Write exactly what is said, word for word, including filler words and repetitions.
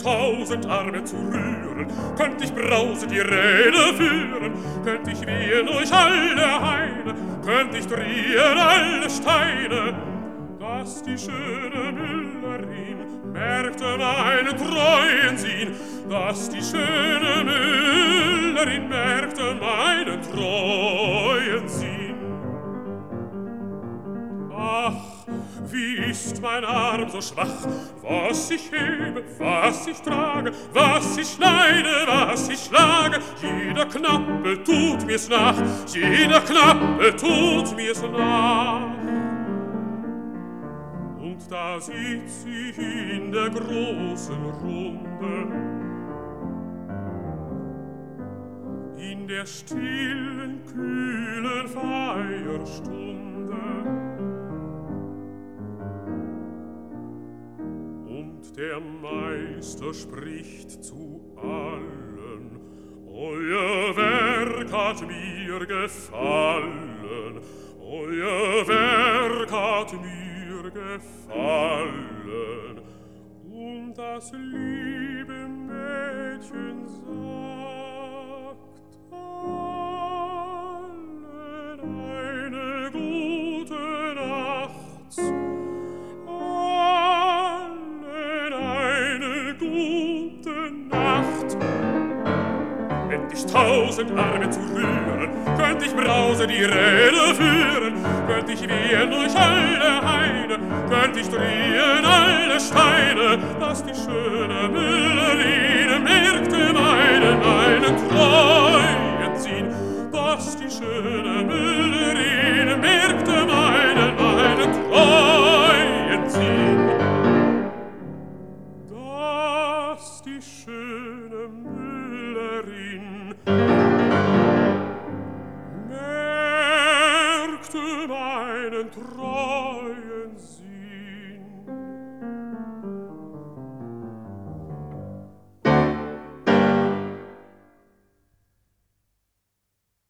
tausend Arme zu rühren, könnt ich brausend die Rede führen, könnt ich wehen durch alle Haine, könnt ich drehen alle Steine, dass die schöne Müllerin merkte meinen treuen Sinn, dass die schöne Müllerin merkte meinen treuen Sinn. Ach, wie ist mein Arm so schwach, was ich hebe, was ich trage, was ich schneide, was ich schlage, jeder Knappe tut mir's nach, jeder Knappe tut mir's nach. Und da sitz ich in der großen Runde, in der stillen, kühlen Feierstunde, und der Meister spricht zu allen: Euer Werk hat mir gefallen, euer Werk hat mir gefallen. Und das liebe Mädchen sagt allen eine gute Nacht, allen eine gute Nacht. Hätt ich tausend Arme zu rühren, könnt ich brause die Rede führen, könnt ich wehen durch alle Haine, könnt ich drehen alle Steine, dass die schöne Müllerin merkte meinen, meinen treuen Sinn, dass die schöne Müllerin merkte